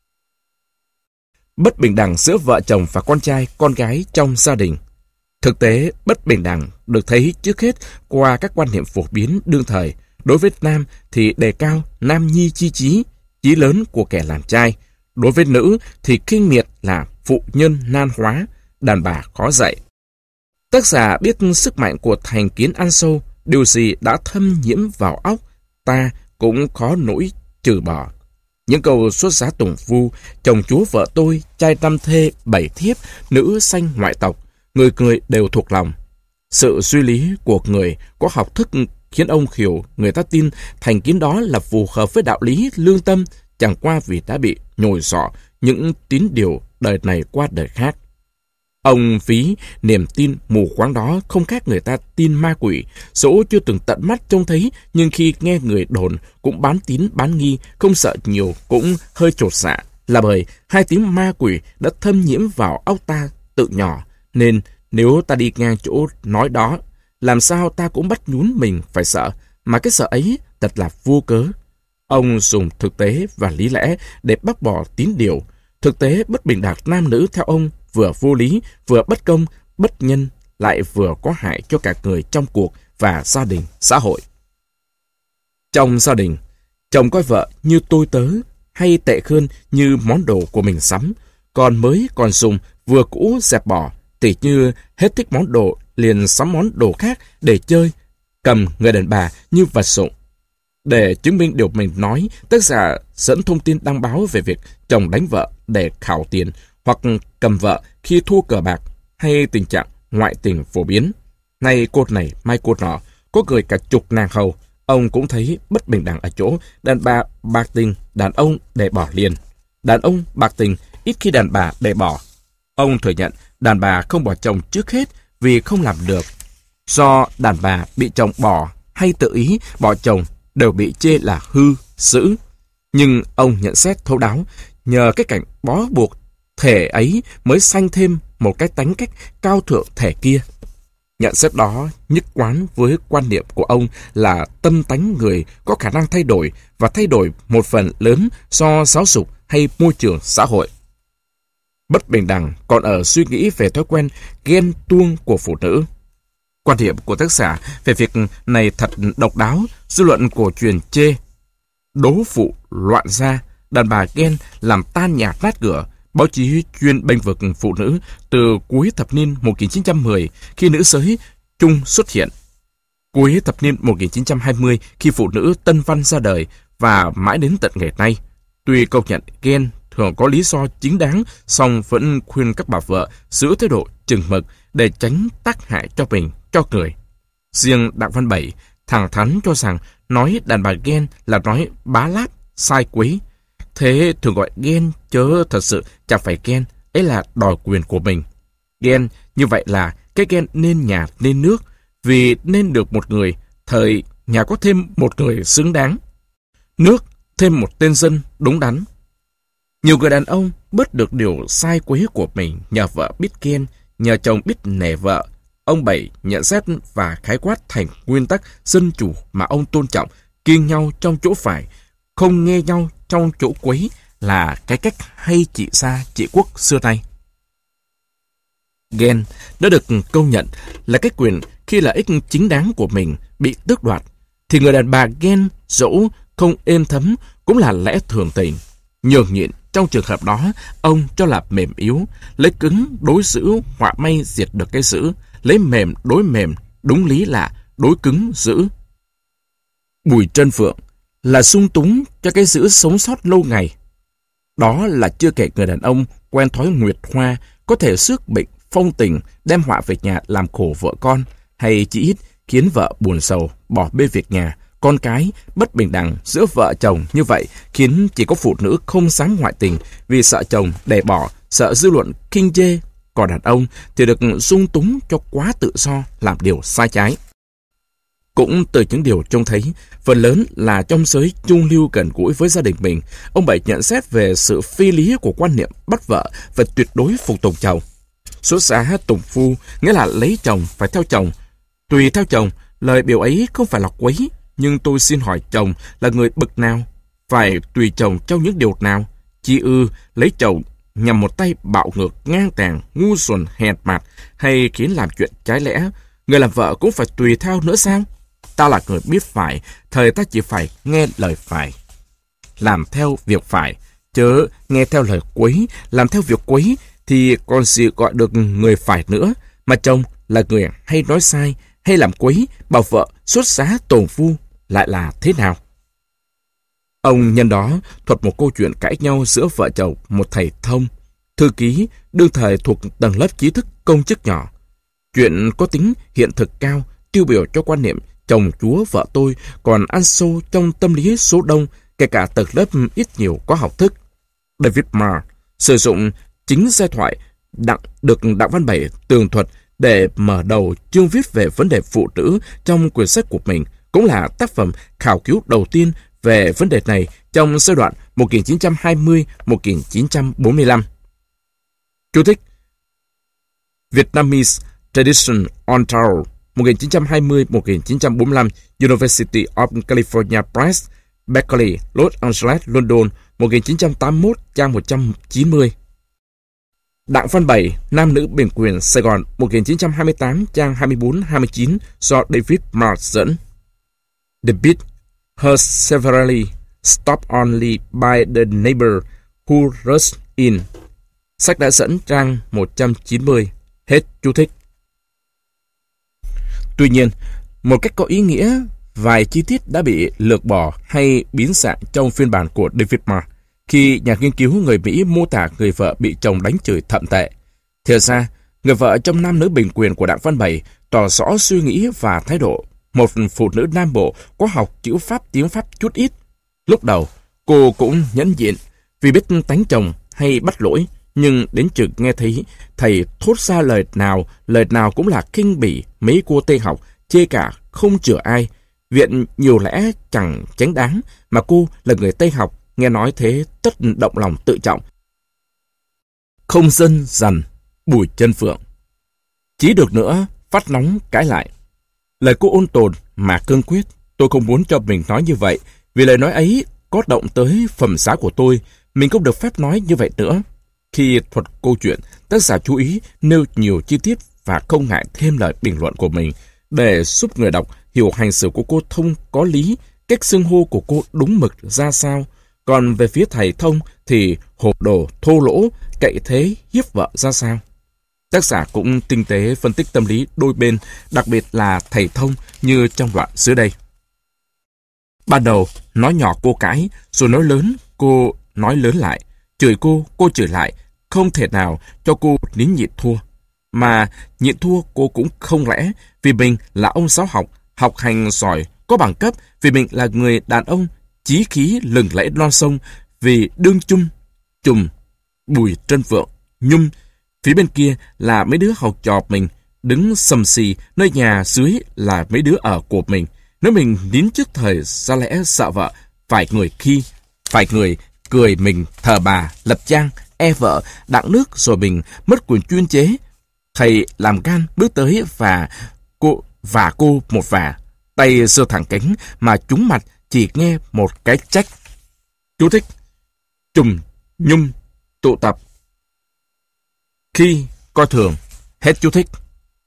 Bất bình đẳng giữa vợ chồng và con trai, con gái trong gia đình. Thực tế, bất bình đẳng được thấy trước hết qua các quan niệm phổ biến đương thời. Đối với nam thì đề cao nam nhi chi trí, chí lớn của kẻ làm trai. Đối với nữ thì khinh miệt là phụ nhân nan hóa, đàn bà khó dạy. Tác giả biết sức mạnh của thành kiến ăn sâu, điều gì đã thâm nhiễm vào óc, ta cũng khó nỗi trừ bỏ. Những câu xuất giá tùng vu, chồng chúa vợ tôi, trai năm thê, bảy thiếp, nữ sanh ngoại tộc, người người đều thuộc lòng. Sự suy lý của người có học thức khiến ông hiểu người ta tin thành kiến đó là phù hợp với đạo lý lương tâm, chẳng qua vì đã bị nhồi sọ những tín điều đời này qua đời khác. Ông ví niềm tin mù quáng đó không khác người ta tin ma quỷ, dẫu chưa từng tận mắt trông thấy, nhưng khi nghe người đồn cũng bán tín bán nghi, không sợ nhiều cũng hơi chột dạ, là bởi hai tiếng ma quỷ đã thâm nhiễm vào óc ta tự nhỏ, nên nếu ta đi ngang chỗ nói đó, làm sao ta cũng bắt nhún mình phải sợ, mà cái sợ ấy thật là vô cớ. Ông dùng thực tế và lý lẽ để bác bỏ tín điều. Thực tế bất bình đẳng nam nữ theo ông vừa vô lý, vừa bất công, bất nhân, lại vừa có hại cho cả người trong cuộc và gia đình, xã hội. Trong gia đình, chồng coi vợ như tôi tớ, hay tệ hơn như món đồ của mình sắm, còn mới còn dùng, vừa cũ dẹp bỏ, tỉ như hết thích món đồ liền sắm món đồ khác để chơi, cầm người đàn bà như vật dụng. Để chứng minh điều mình nói, tác giả dẫn thông tin đăng báo về việc chồng đánh vợ để khảo tiền, hoặc cầm vợ khi thua cờ bạc, hay tình trạng ngoại tình phổ biến. Nay cột này, mai cột nọ, có người cả chục nàng hầu. Ông cũng thấy bất bình đẳng ở chỗ đàn bà bạc tình, đàn ông để bỏ liền. Đàn ông bạc tình, ít khi đàn bà để bỏ. Ông thừa nhận đàn bà không bỏ chồng trước hết vì không làm được. Do đàn bà bị chồng bỏ hay tự ý bỏ chồng đều bị chê là hư, dữ. Nhưng ông nhận xét thấu đáo, nhờ cái cảnh bó buộc thể ấy mới sanh thêm một cái tánh cách cao thượng thể kia. Nhận xét đó nhất quán với quan niệm của ông là tâm tánh người có khả năng thay đổi và thay đổi một phần lớn do giáo dục hay môi trường xã hội. Bất bình đẳng còn ở suy nghĩ về thói quen ghen tuông của phụ nữ. Quan điểm của tác giả về việc này thật độc đáo, dư luận của truyền chê. Đố phụ loạn gia, đàn bà ghen làm tan nhà nát cửa. Báo chí chuyên bênh vực phụ nữ từ cuối thập niên một nghìn chín trăm mười khi nữ giới Trung xuất hiện. Cuối thập niên một nghìn chín trăm hai mươi khi phụ nữ Tân Văn ra đời và mãi đến tận ngày nay. Tuy công nhận ghen thường có lý do chính đáng, song vẫn khuyên các bà vợ giữ thái độ chừng mực để tránh tác hại cho mình, cho người. Riêng Đặng Văn Bảy thẳng thắn cho rằng nói đàn bà ghen là nói bá láp, sai quý. Thế thường gọi ghen chớ thật sự chẳng phải ghen, ấy là đòi quyền của mình. Ghen như vậy là cái ghen nên nhà nên nước, vì nên được một người, thời nhà có thêm một người xứng đáng. Nước thêm một tên dân đúng đắn. Nhiều người đàn ông bớt được điều sai quấy của mình nhờ vợ biết ghen, nhờ chồng biết nể vợ. Ông Bảy nhận xét và khái quát thành nguyên tắc dân chủ mà ông tôn trọng, kiêng nhau trong chỗ phải, không nghe nhau trong chỗ quấy là cái cách hay trị gia trị quốc xưa nay. Ghen đã được công nhận là cái quyền khi lợi ích chính đáng của mình bị tước đoạt, thì người đàn bà ghen dẫu không êm thấm cũng là lẽ thường tình. Nhường nhịn trong trường hợp đó, ông cho là mềm yếu, lấy cứng đối xử họa may diệt được cái dữ, lấy mềm đối mềm, đúng lý là đối cứng dữ. Bùi Trân Phượng là sung túng cho cái dữ sống sót lâu ngày. Đó là chưa kể người đàn ông quen thói nguyệt hoa có thể xước bệnh phong tình đem họa về nhà làm khổ vợ con, hay chỉ ít khiến vợ buồn sầu bỏ bê việc nhà, con cái. Bất bình đẳng giữa vợ chồng như vậy khiến chỉ có phụ nữ không dám ngoại tình vì sợ chồng đè bỏ, sợ dư luận khinh chê. Còn đàn ông thì được sung túng cho quá tự do làm điều sai trái. Cũng từ những điều trông thấy, phần lớn là trong giới trung lưu gần gũi với gia đình mình, ông Bảy nhận xét về sự phi lý của quan niệm bắt vợ và tuyệt đối phục tùng chồng. Xuất giá tùng phu nghĩa là lấy chồng phải theo chồng. Tùy theo chồng, lời biểu ấy không phải là quấy, nhưng tôi xin hỏi chồng là người bậc nào? Phải tùy chồng trong những điều nào? Chỉ ư lấy chồng nhằm một tay bạo ngược, ngang tàn, ngu xuẩn, hèn mạt, hay khiến làm chuyện trái lẽ, người làm vợ cũng phải tùy theo nữa sao? Ta là người biết phải, thời ta chỉ phải nghe lời phải, làm theo việc phải, chớ nghe theo lời quấy, làm theo việc quấy thì còn gì gọi được người phải nữa. Mà chồng là người hay nói sai, hay làm quấy, bảo vợ xuất giá tồn phu lại là thế nào? Ông nhân đó thuật một câu chuyện cãi nhau giữa vợ chồng một thầy thông, thư ký, đương thời thuộc tầng lớp trí thức công chức nhỏ. Chuyện có tính hiện thực cao, tiêu biểu cho quan niệm chồng chúa vợ tôi còn ăn sâu trong tâm lý số đông, kể cả tầng lớp ít nhiều có học thức. David Marr sử dụng chính giai thoại đặng, được Đặng Văn Bảy tường thuật để mở đầu chương viết về vấn đề phụ nữ trong quyển sách của mình, cũng là tác phẩm khảo cứu đầu tiên về vấn đề này trong giai đoạn một nghìn chín trăm hai mươi đến một nghìn chín trăm bốn mươi lăm. Chú thích: Vietnamese Tradition on Tarot, một nghìn chín trăm hai mươi đến một nghìn chín trăm bốn mươi lăm, University of California Press, Berkeley, Los Angeles, London, một nghìn chín trăm tám mươi mốt, trang một trăm chín mươi. Đặng Văn Bảy, Nam nữ bình quyền, Sài Gòn, một nghìn chín trăm hai mươi tám, trang hai mươi bốn hai mươi chín, do David Marr dẫn. The beat heard severely stopped only by the neighbor who rushed in. Sách đã dẫn, trang một trăm chín mươi. Hết chú thích. Tuy nhiên, một cách có ý nghĩa, vài chi tiết đã bị lược bỏ hay biến dạng trong phiên bản của David Marr khi nhà nghiên cứu người Mỹ mô tả người vợ bị chồng đánh chửi thậm tệ. Thật ra, người vợ trong Nam nữ bình quyền của Đặng Văn Bảy tỏ rõ suy nghĩ và thái độ một phụ nữ Nam Bộ có học chữ Pháp tiếng Pháp chút ít. Lúc đầu, cô cũng nhẫn nhịn vì biết tánh chồng hay bắt lỗi, nhưng đến chừng nghe thấy thầy thốt ra lời nào, lời nào cũng là khinh bỉ mấy cô Tây học, chê cả không chữa ai. Viện nhiều lẽ chẳng chánh đáng, mà cô là người Tây học, nghe nói thế tất động lòng tự trọng. Không dân dằn Bùi Trân Phượng. Chí được nữa, phát nóng cãi lại. Lời cô ôn tồn mà cương quyết. Tôi không muốn cho mình nói như vậy, vì lời nói ấy có động tới phẩm giá của tôi. Mình không được phép nói như vậy nữa. Khi thuật câu chuyện, tác giả chú ý nêu nhiều chi tiết và không ngại thêm lời bình luận của mình để giúp người đọc hiểu hành xử của cô Thông có lý, cách xưng hô của cô đúng mực ra sao. Còn về phía thầy Thông thì hộp đồ, thô lỗ, cậy thế, hiếp vợ ra sao. Tác giả cũng tinh tế phân tích tâm lý đôi bên, đặc biệt là thầy Thông như trong đoạn dưới đây. Ban đầu, nói nhỏ cô cãi, rồi nói lớn, cô nói lớn lại. Chửi cô, cô chửi lại, không thể nào cho cô nín nhịn thua. Mà nhịn thua cô cũng không lẽ, vì mình là ông giáo học, học hành giỏi, có bằng cấp, vì mình là người đàn ông, chí khí lừng lẫy non sông, vì đương chung, trùm, Bùi Trân Vượng, Nhung. Phía bên kia là mấy đứa học trò mình, đứng sầm xì, nơi nhà dưới là mấy đứa ở của mình. Nếu mình nín trước thời ra lẽ sợ vợ, phải người khi, phải người cười mình thờ bà, lập trang, e vợ, đặng nước rồi mình mất quyền chuyên chế. Thầy làm gan bước tới và cô và cô một vả, tay giơ thẳng cánh mà trúng mặt chỉ nghe một cái trách. Chú thích: trùm, nhung, tụ tập, khi, coi thường. Hết chú thích.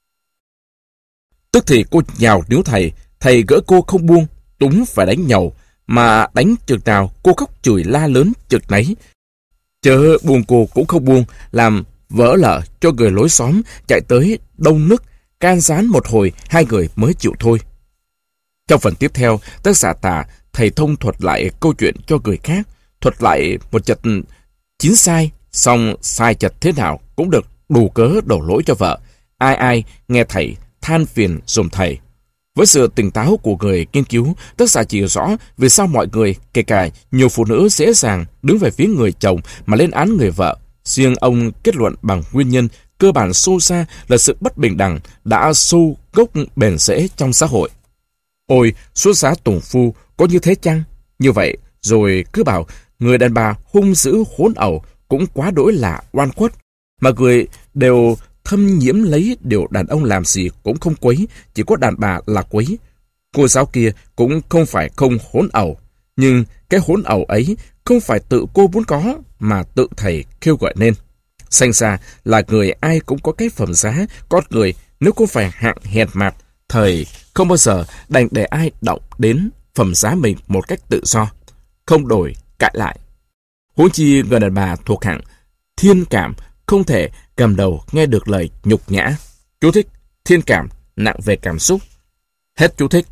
Tức thì cô nhào níu thầy, thầy gỡ cô không buông, túng phải đánh nhầu, mà đánh chừng nào cô khóc chửi la lớn chừng nấy. Chớ buông cô cũng không buông, làm vỡ lở cho người lối xóm chạy tới đông nức, can gián một hồi hai người mới chịu thôi. Trong phần tiếp theo, tác giả tả thầy Thông thuật lại câu chuyện cho người khác, thuật lại một chật chín sai, xong sai chật thế nào cũng được đủ cớ đổ lỗi cho vợ. Ai ai nghe thầy than phiền dùm thầy. Với sự tỉnh táo của người nghiên cứu, tác giả chỉ rõ vì sao mọi người, kể cả nhiều phụ nữ dễ dàng đứng về phía người chồng mà lên án người vợ. Riêng ông kết luận bằng nguyên nhân cơ bản sâu xa là sự bất bình đẳng đã sâu gốc bền rễ trong xã hội. Ôi, số giá tùng phu có như thế chăng? Như vậy, rồi cứ bảo người đàn bà hung dữ hỗn ẩu cũng quá đỗi là oan khuất. Mà người đều thâm nhiễm lấy điều đàn ông làm gì cũng không quấy, chỉ có đàn bà là quấy. Cô giáo kia cũng không phải không hỗn ẩu, nhưng cái hỗn ẩu ấy không phải tự cô muốn có, mà tự thầy kêu gọi nên. Sanh ra là người ai cũng có cái phẩm giá, con người nếu không phải hạng hèn mạt, thầy không bao giờ đành để ai động đến phẩm giá mình một cách tự do, không đổi cãi lại. Huống chi người đàn bà thuộc hạng thiên cảm không thể cầm đầu nghe được lời nhục nhã. Chú thích: thiên cảm, nặng về cảm xúc. Hết chú thích.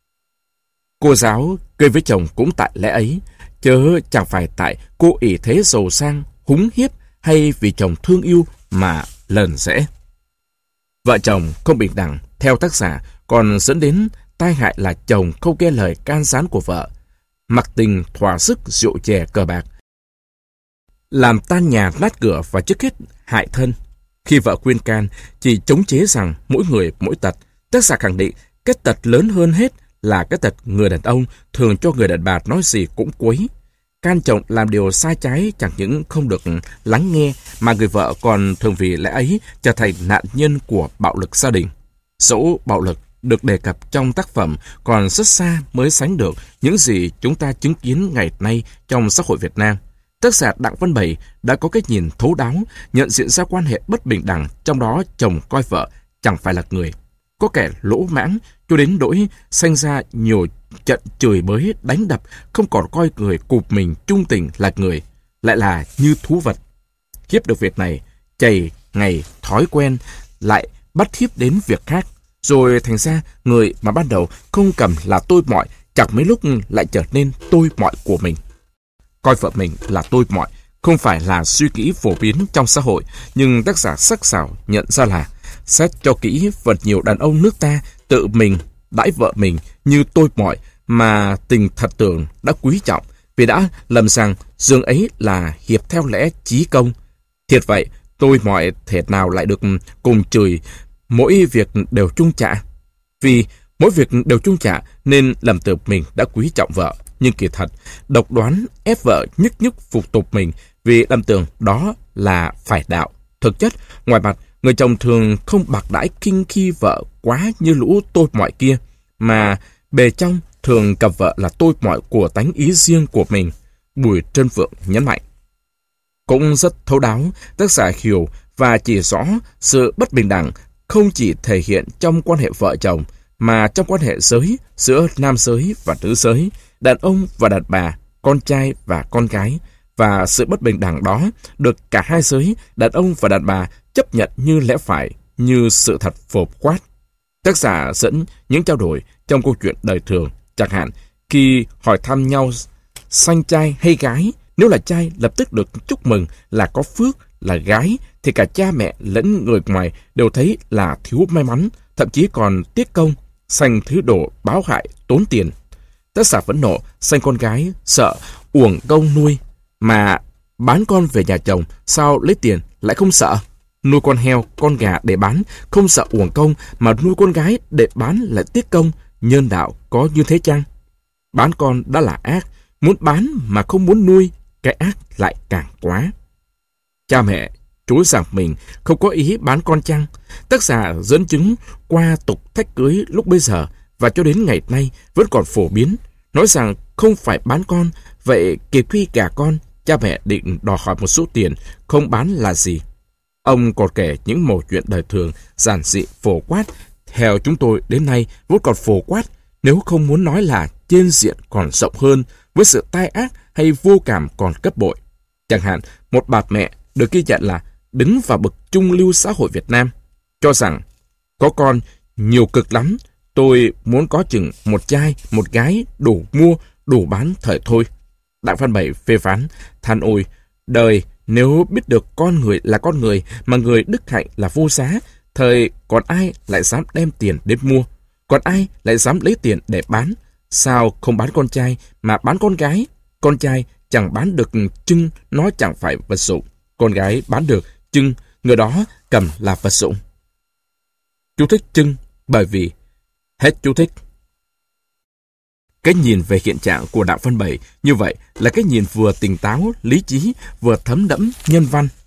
Cô giáo cười với chồng cũng tại lẽ ấy, chớ chẳng phải tại cô ỷ thế giàu sang, húng hiếp hay vì chồng thương yêu mà lần rẽ. Vợ chồng không bình đẳng, theo tác giả, còn dẫn đến tai hại là chồng không nghe lời can gián của vợ, mặc tình thỏa sức rượu chè cờ bạc, làm tan nhà nát cửa và trước hết hại thân. Khi vợ khuyên can, chỉ chống chế rằng mỗi người mỗi tật. Tác giả khẳng định cái tật lớn hơn hết là cái tật người đàn ông thường cho người đàn bà nói gì cũng quấy. Can chồng làm điều sai trái chẳng những không được lắng nghe, mà người vợ còn thường vì lẽ ấy trở thành nạn nhân của bạo lực gia đình. Dẫu bạo lực được đề cập trong tác phẩm còn rất xa mới sánh được những gì chúng ta chứng kiến ngày nay trong xã hội Việt Nam. Tác giả Đặng Văn Bẩy đã có cái nhìn thấu đáo, nhận diện ra quan hệ bất bình đẳng, trong đó chồng coi vợ chẳng phải là người. Có kẻ lỗ mãng cho đến nỗi sanh ra nhiều trận chửi bới đánh đập, không còn coi người cụp mình trung tình là người, lại là như thú vật. Hiếp được việc này, chày ngày thói quen, lại bắt hiếp đến việc khác, rồi thành ra người mà ban đầu không cầm là tôi mọi, chẳng mấy lúc lại trở nên tôi mọi của mình. Coi vợ mình là tôi mọi không phải là suy nghĩ phổ biến trong xã hội, nhưng tác giả sắc sảo nhận ra là xét cho kỹ, phần nhiều đàn ông nước ta tự mình đãi vợ mình như tôi mọi, mà tình thật tưởng đã quý trọng, vì đã lầm rằng dương ấy là hiệp theo lẽ chí công. Thiệt vậy, tôi mọi thể nào lại được cùng chửi mỗi việc đều chung trả. Vì mỗi việc đều chung trả nên lầm tưởng mình đã quý trọng vợ, nhưng kỳ thật độc đoán ép vợ nhức nhức phục tục mình vì lầm tưởng đó là phải đạo. Thực chất ngoài mặt người chồng thường không bạc đãi khinh khi vợ quá như lũ tôi mọi kia, mà bề trong thường cặp vợ là tôi mọi của tánh ý riêng của mình. Bùi Trân Phượng nhấn mạnh. Cũng rất thấu đáo, tác giả hiểu và chỉ rõ sự bất bình đẳng không chỉ thể hiện trong quan hệ vợ chồng, mà trong quan hệ giới giữa nam giới và nữ giới, đàn ông và đàn bà, con trai và con gái, và sự bất bình đẳng đó được cả hai giới, đàn ông và đàn bà, chấp nhận như lẽ phải, như sự thật phổ quát. Tác giả dẫn những trao đổi trong câu chuyện đời thường, chẳng hạn khi hỏi thăm nhau sanh trai hay gái, nếu là trai lập tức được chúc mừng là có phước, là gái thì cả cha mẹ lẫn người ngoài đều thấy là thiếu may mắn, thậm chí còn tiếc công, sanh thứ đồ báo hại, tốn tiền. Tác giả phẫn nộ, sanh con gái sợ uổng công nuôi, mà bán con về nhà chồng sao lấy tiền lại không sợ. Nuôi con heo, con gà để bán không sợ uổng công, mà nuôi con gái để bán lại tiếc công. Nhân đạo có như thế chăng? Bán con đã là ác, muốn bán mà không muốn nuôi, cái ác lại càng quá. Cha mẹ chối rằng mình không có ý bán con chăng? Tác giả dẫn chứng qua tục thách cưới lúc bấy giờ và cho đến ngày nay vẫn còn phổ biến, nói rằng không phải bán con, vậy kịp khi gả con, cha mẹ định đòi hỏi một số tiền, không bán là gì. Ông còn kể những mẩu chuyện đời thường, giản dị, phổ quát, theo chúng tôi đến nay vẫn còn phổ quát, nếu không muốn nói là trên diện còn rộng hơn, với sự tai ác hay vô cảm còn gấp bội. Chẳng hạn, một bà mẹ được ghi nhận là đứng vào bậc trung lưu xã hội Việt Nam, cho rằng có con nhiều cực lắm, tôi muốn có chừng một trai, một gái đủ mua, đủ bán thời thôi. Đặng Văn Bẩy phê phán, than ôi, đời nếu biết được con người là con người, mà người đức hạnh là vô giá, thời còn ai lại dám đem tiền đến mua, còn ai lại dám lấy tiền để bán. Sao không bán con trai mà bán con gái? Con trai chẳng bán được chưng, nó chẳng phải vật dụng. Con gái bán được chưng, người đó cầm là vật dụng. Chú thích chưng bởi vì hết chú thích. Cái nhìn về hiện trạng của Đặng Văn Bẩy như vậy là cái nhìn vừa tỉnh táo, lý trí, vừa thấm đẫm nhân văn.